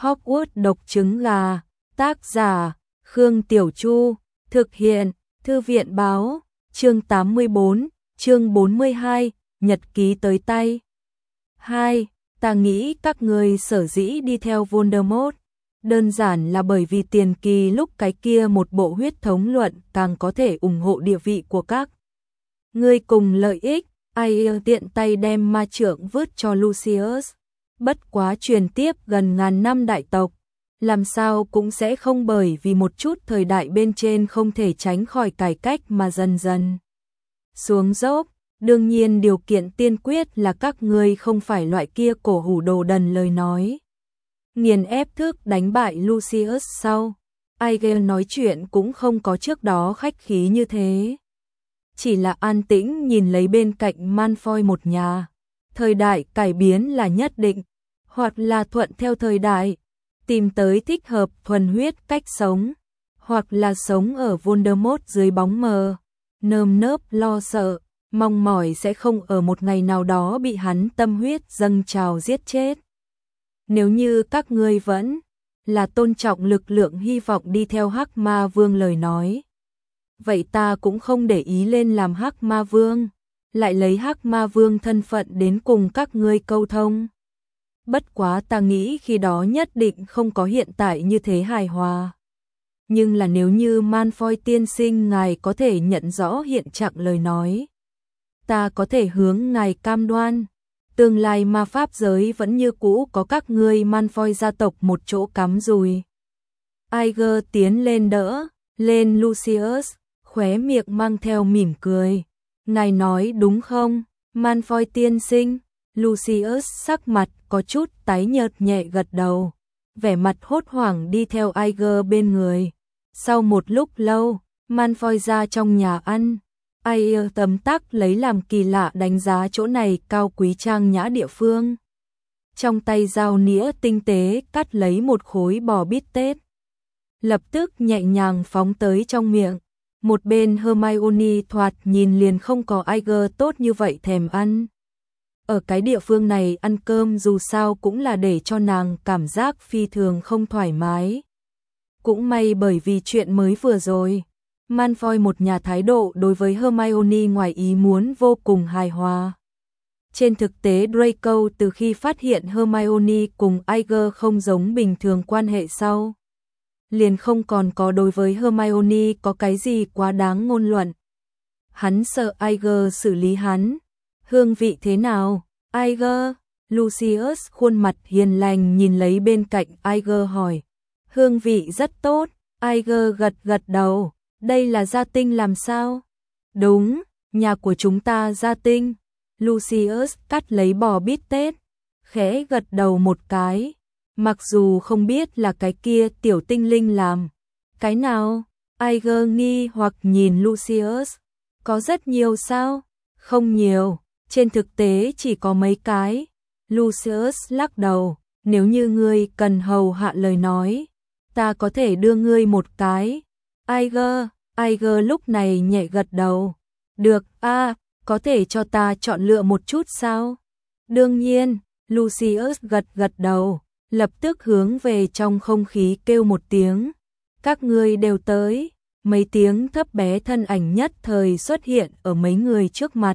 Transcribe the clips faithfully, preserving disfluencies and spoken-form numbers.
Hogwarts độc trứng gà, tác giả, Khương Tiểu Chu, thực hiện, Thư viện báo, chương tám mươi bốn, chương bốn mươi hai, nhật ký tới tay. hai. Ta nghĩ các người sở dĩ đi theo Voldemort, đơn giản là bởi vì tiền kỳ lúc cái kia một bộ huyết thống luận càng có thể ủng hộ địa vị của các người cùng lợi ích. Ai tiện tay đem ma trượng vứt cho Lucius. Bất quá truyền tiếp gần ngàn năm đại tộc, làm sao cũng sẽ không bởi vì một chút thời đại bên trên không thể tránh khỏi cải cách mà dần dần xuống dốc. Đương nhiên điều kiện tiên quyết là các ngươi không phải loại kia cổ hủ đồ đần lời nói. Nghiền ép thức đánh bại Lucius sau. Aige nói chuyện cũng không có trước đó khách khí như thế. Chỉ là an tĩnh nhìn lấy bên cạnh Malfoy một nhà. Thời đại cải biến là nhất định, hoặc là thuận theo thời đại, tìm tới thích hợp thuần huyết cách sống, hoặc là sống ở Voldemort dưới bóng mờ, nơm nớp lo sợ, mong mỏi sẽ không ở một ngày nào đó bị hắn tâm huyết dâng trào giết chết. Nếu như các ngươi vẫn là tôn trọng lực lượng hy vọng đi theo Hắc Ma Vương lời nói, vậy ta cũng không để ý lên làm Hắc Ma Vương, lại lấy Hắc Ma Vương thân phận đến cùng các ngươi câu thông. Bất quá ta nghĩ khi đó nhất định không có hiện tại như thế hài hòa. Nhưng là nếu như Malfoy tiên sinh ngài có thể nhận rõ hiện trạng lời nói, ta có thể hướng ngài cam đoan, tương lai ma pháp giới vẫn như cũ có các ngươi Malfoy gia tộc một chỗ cắm rùi. Aige tiến lên đỡ lên Lucius, khóe miệng mang theo mỉm cười. Ngài nói đúng không, Malfoy tiên sinh? Lucius sắc mặt có chút tái nhợt nhẹ gật đầu, vẻ mặt hốt hoảng đi theo Aige bên người. Sau một lúc lâu, Malfoy ra trong nhà ăn. Aige tấm tắc lấy làm kỳ lạ đánh giá chỗ này cao quý trang nhã địa phương. Trong tay dao nĩa tinh tế cắt lấy một khối bò bít tết, lập tức nhẹ nhàng phóng tới trong miệng. Một bên Hermione thoạt nhìn liền không có Aige tốt như vậy thèm ăn. Ở cái địa phương này ăn cơm dù sao cũng là để cho nàng cảm giác phi thường không thoải mái. Cũng may bởi vì chuyện mới vừa rồi, Malfoy một nhà thái độ đối với Hermione ngoài ý muốn vô cùng hài hòa. Trên thực tế Draco từ khi phát hiện Hermione cùng Aige không giống bình thường quan hệ sau, liền không còn có đối với Hermione có cái gì quá đáng ngôn luận. Hắn sợ Aige xử lý hắn. Hương vị thế nào, Aige? Lucius khuôn mặt hiền lành nhìn lấy bên cạnh Aige hỏi. Hương vị rất tốt, Aige gật gật đầu. Đây là gia tinh làm sao? Đúng, nhà của chúng ta gia tinh. Lucius cắt lấy bò bít tết, khẽ gật đầu một cái. Mặc dù không biết là cái kia tiểu tinh linh làm. Cái nào? Aige nghi hoặc nhìn Lucius. Có rất nhiều sao? Không nhiều, trên thực tế chỉ có mấy cái. Lucius lắc đầu, nếu như ngươi cần hầu hạ lời nói, ta có thể đưa ngươi một cái. Aige, Aige lúc này nhẹ gật đầu. Được, a, à, có thể cho ta chọn lựa một chút sao? Đương nhiên, Lucius gật gật đầu, lập tức hướng về trong không khí kêu một tiếng. Các ngươi đều tới. Mấy tiếng thấp bé thân ảnh nhất thời xuất hiện ở mấy người trước mặt.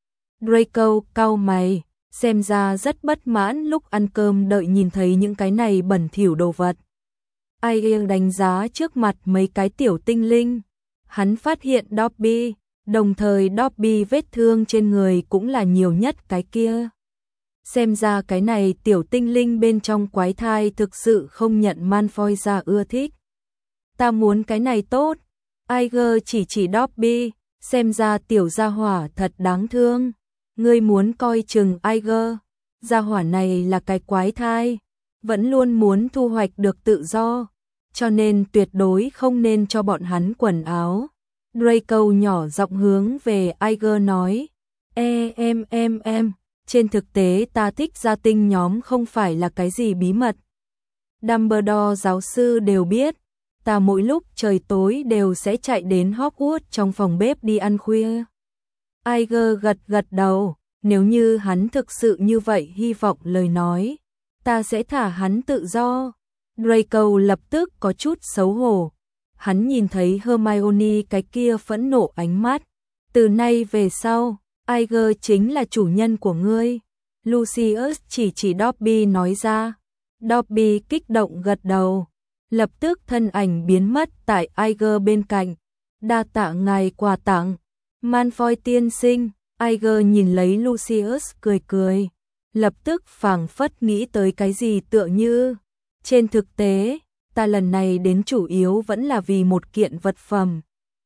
Draco cau mày, xem ra rất bất mãn lúc ăn cơm đợi nhìn thấy những cái này bẩn thỉu đồ vật. Aige đánh giá trước mặt mấy cái tiểu tinh linh. Hắn phát hiện Dobby, đồng thời Dobby vết thương trên người cũng là nhiều nhất cái kia. Xem ra cái này tiểu tinh linh bên trong quái thai thực sự không nhận Malfoy ra ưa thích. Ta muốn cái này tốt. Aige chỉ chỉ Dobby, xem ra tiểu gia hỏa thật đáng thương. Ngươi muốn coi chừng Aige, gia hỏa này là cái quái thai, vẫn luôn muốn thu hoạch được tự do, cho nên tuyệt đối không nên cho bọn hắn quần áo. Draco nhỏ giọng hướng về Aige nói, e em em em, trên thực tế ta thích gia tinh nhóm không phải là cái gì bí mật. Dumbledore giáo sư đều biết. Ta mỗi lúc trời tối đều sẽ chạy đến Hogwarts trong phòng bếp đi ăn khuya. Aige gật gật đầu, nếu như hắn thực sự như vậy hy vọng lời nói, ta sẽ thả hắn tự do. Draco lập tức có chút xấu hổ. Hắn nhìn thấy Hermione cái kia phẫn nộ ánh mắt. Từ nay về sau, Iger chính là chủ nhân của ngươi. Lucius chỉ chỉ Dobby nói ra. Dobby kích động gật đầu. Lập tức thân ảnh biến mất tại Iger bên cạnh. Đa tạ ngài quà tặng. Malfoy tiên sinh. Iger nhìn lấy Lucius cười cười. Lập tức phảng phất nghĩ tới cái gì tựa như. Trên thực tế, ta lần này đến chủ yếu vẫn là vì một kiện vật phẩm.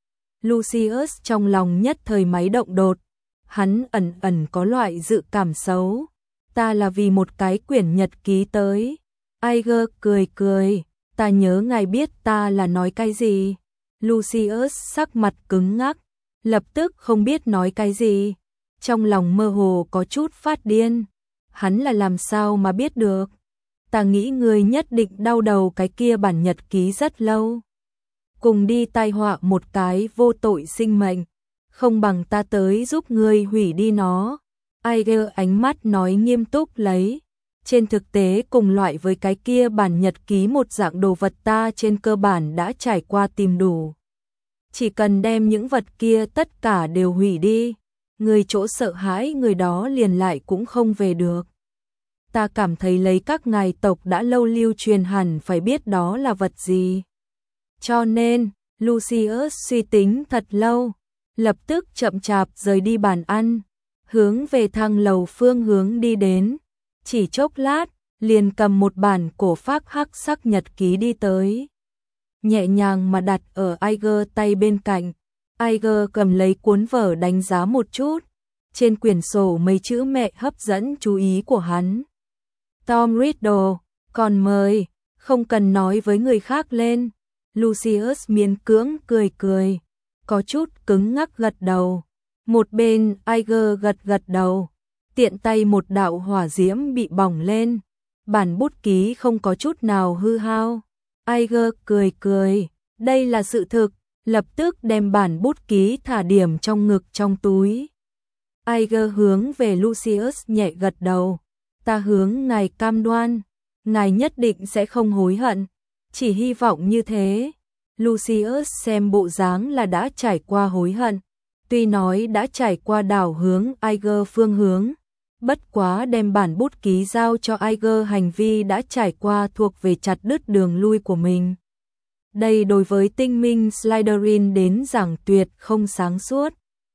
Lucius trong lòng nhất thời máy động đột. Hắn ẩn ẩn có loại dự cảm xấu. Ta là vì một cái quyển nhật ký tới. Iger cười cười. Ta nhớ ngài biết ta là nói cái gì. Lucius sắc mặt cứng ngắc. Lập tức không biết nói cái gì. Trong lòng mơ hồ có chút phát điên. Hắn là làm sao mà biết được. Ta nghĩ ngươi nhất định đau đầu cái kia bản nhật ký rất lâu. Cùng đi tai họa một cái vô tội sinh mệnh. Không bằng ta tới giúp ngươi hủy đi nó. Iger ánh mắt nói nghiêm túc lấy. Trên thực tế cùng loại với cái kia bản nhật ký một dạng đồ vật ta trên cơ bản đã trải qua tìm đủ. Chỉ cần đem những vật kia tất cả đều hủy đi. Người chỗ sợ hãi người đó liền lại cũng không về được. Ta cảm thấy lấy các ngài tộc đã lâu lưu truyền hẳn phải biết đó là vật gì. Cho nên, Lucius suy tính thật lâu, lập tức chậm chạp rời đi bàn ăn, hướng về thang lầu phương hướng đi đến. Chỉ chốc lát, liền cầm một bản cổ phác hắc sắc nhật ký đi tới. Nhẹ nhàng mà đặt ở Iger tay bên cạnh. Iger cầm lấy cuốn vở đánh giá một chút. Trên quyển sổ mấy chữ mẹ hấp dẫn chú ý của hắn. Tom Riddle, còn mời, không cần nói với người khác lên. Lucius miễn cưỡng cười cười, có chút cứng ngắc gật đầu. Một bên Iger gật gật đầu, tiện tay một đạo hỏa diễm bị bỏng lên. Bản bút ký không có chút nào hư hao. Iger cười cười, đây là sự thực, lập tức đem bản bút ký thả điểm trong ngực trong túi. Iger hướng về Lucius nhẹ gật đầu. Ta hướng ngài cam đoan, ngài nhất định sẽ không hối hận, chỉ hy vọng như thế. Lucius xem bộ dáng là đã trải qua hối hận, tuy nói đã trải qua đảo hướng Iger phương hướng, bất quá đem bản bút ký giao cho Iger hành vi đã trải qua thuộc về chặt đứt đường lui của mình. Đây đối với tinh minh Slytherin đến giảng tuyệt không sáng suốt.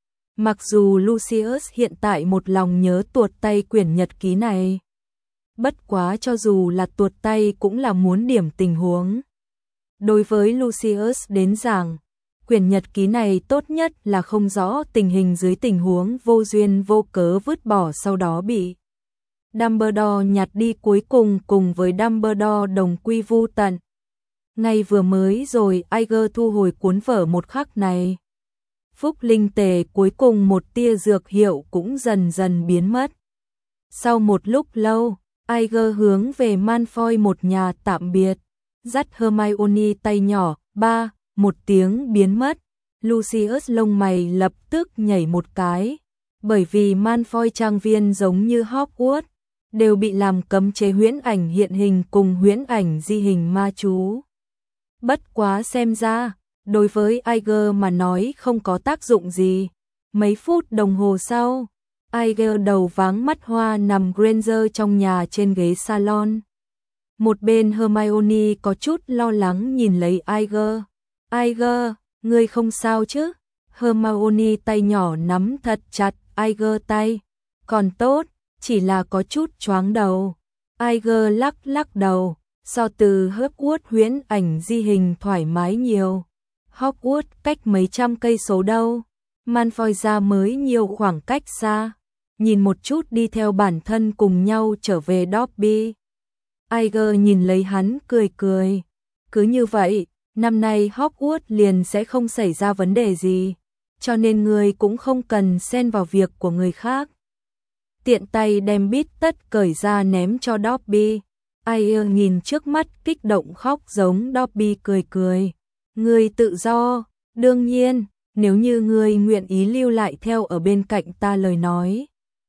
Mặc dù Lucius hiện tại một lòng nhớ tuột tay quyển nhật ký này. Bất quá cho dù là tuột tay cũng là muốn điểm tình huống. Đối với Lucius đến giảng, quyển nhật ký này tốt nhất là không rõ tình hình dưới tình huống vô duyên vô cớ vứt bỏ sau đó bị Dumbledore nhặt đi cuối cùng cùng với Dumbledore đồng quy vu tận. Ngay vừa mới rồi Iger thu hồi cuốn vở một khắc này. Phúc linh tề cuối cùng một tia dược hiệu cũng dần dần biến mất. Sau một lúc lâu, Iger hướng về Malfoy một nhà tạm biệt, dắt Hermione tay nhỏ, ba, một tiếng biến mất. Lucius lông mày lập tức nhảy một cái, bởi vì Malfoy trang viên giống như Hogwarts, đều bị làm cấm chế huyễn ảnh hiện hình cùng huyễn ảnh di hình ma chú. Bất quá xem ra, đối với Iger mà nói không có tác dụng gì. Mấy phút đồng hồ sau, Iger đầu váng mắt hoa nằm Granger trong nhà trên ghế salon. Một bên Hermione có chút lo lắng nhìn lấy Iger. Iger, ngươi không sao chứ? Hermione tay nhỏ nắm thật chặt Iger tay. Còn tốt, chỉ là có chút choáng đầu. Iger lắc lắc đầu, so từ Hogwarts huyễn ảnh di hình thoải mái nhiều. Hogwarts cách mấy trăm cây số đâu, Malfoy ra mới nhiều khoảng cách xa. Nhìn một chút đi theo bản thân cùng nhau trở về Dobby. Iger nhìn lấy hắn cười cười. Cứ như vậy, năm nay Hogwarts liền sẽ không xảy ra vấn đề gì, cho nên người cũng không cần xen vào việc của người khác. Tiện tay đem bít tất cởi ra ném cho Dobby. Iger nhìn trước mắt kích động khóc giống Dobby cười cười. Ngươi tự do, đương nhiên, nếu như ngươi nguyện ý lưu lại theo ở bên cạnh ta lời nói.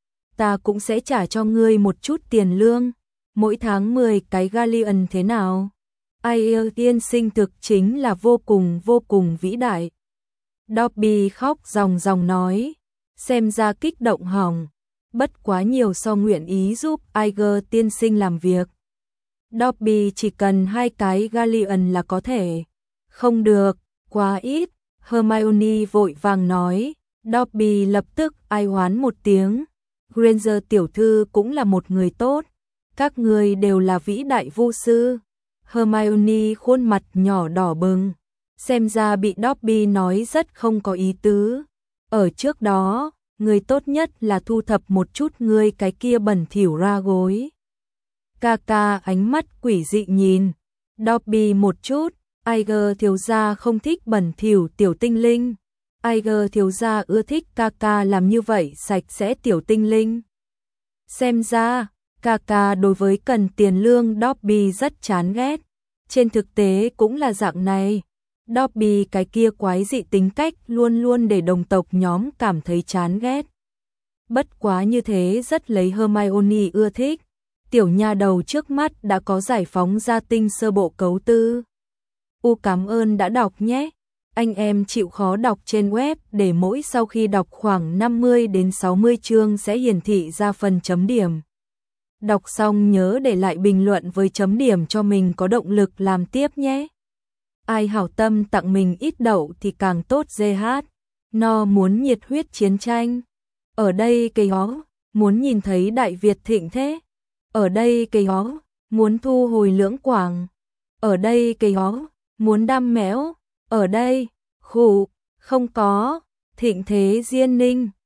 Ta cũng sẽ trả cho ngươi một chút tiền lương, mỗi tháng mười cái galleon thế nào? Ai ơ tiên sinh thực chính là vô cùng vô cùng vĩ đại. Dobby khóc ròng ròng nói, xem ra kích động hỏng, bất quá nhiều so nguyện ý giúp Iger tiên sinh làm việc. Dobby chỉ cần hai cái galleon là có thể. Không được, quá ít, Hermione vội vàng nói. Dobby lập tức ai oán một tiếng. Granger tiểu thư cũng là một người tốt, các người đều là vĩ đại vu sư. Hermione khuôn mặt nhỏ đỏ bừng, xem ra bị Dobby nói rất không có ý tứ. Ở trước đó, người tốt nhất là thu thập một chút ngươi cái kia bẩn thỉu ra gối. Kaka ánh mắt quỷ dị nhìn Dobby một chút. Iger thiếu gia không thích bẩn thỉu tiểu tinh linh. Iger thiếu gia ưa thích Kaka làm như vậy sạch sẽ tiểu tinh linh. Xem ra, Kaka đối với cần tiền lương Dobby rất chán ghét. Trên thực tế cũng là dạng này. Dobby cái kia quái dị tính cách luôn luôn để đồng tộc nhóm cảm thấy chán ghét. Bất quá như thế rất lấy Hermione ưa thích. Tiểu nha đầu trước mắt đã có giải phóng gia tinh sơ bộ cấu tư. U cảm ơn đã đọc nhé. Anh em chịu khó đọc trên web để mỗi sau khi đọc khoảng năm mươi đến sáu mươi chương sẽ hiển thị ra phần chấm điểm. Đọc xong nhớ để lại bình luận với chấm điểm cho mình có động lực làm tiếp nhé. Ai hảo tâm tặng mình ít đậu thì càng tốt giê hát. No muốn nhiệt huyết chiến tranh. Ở đây cây hó, muốn nhìn thấy Đại Việt thịnh thế. Ở đây cây hó, muốn thu hồi Lưỡng Quảng. Ở đây cây hó, muốn đam méo. Ở đây, khủ, không có, thịnh thế Diên Ninh.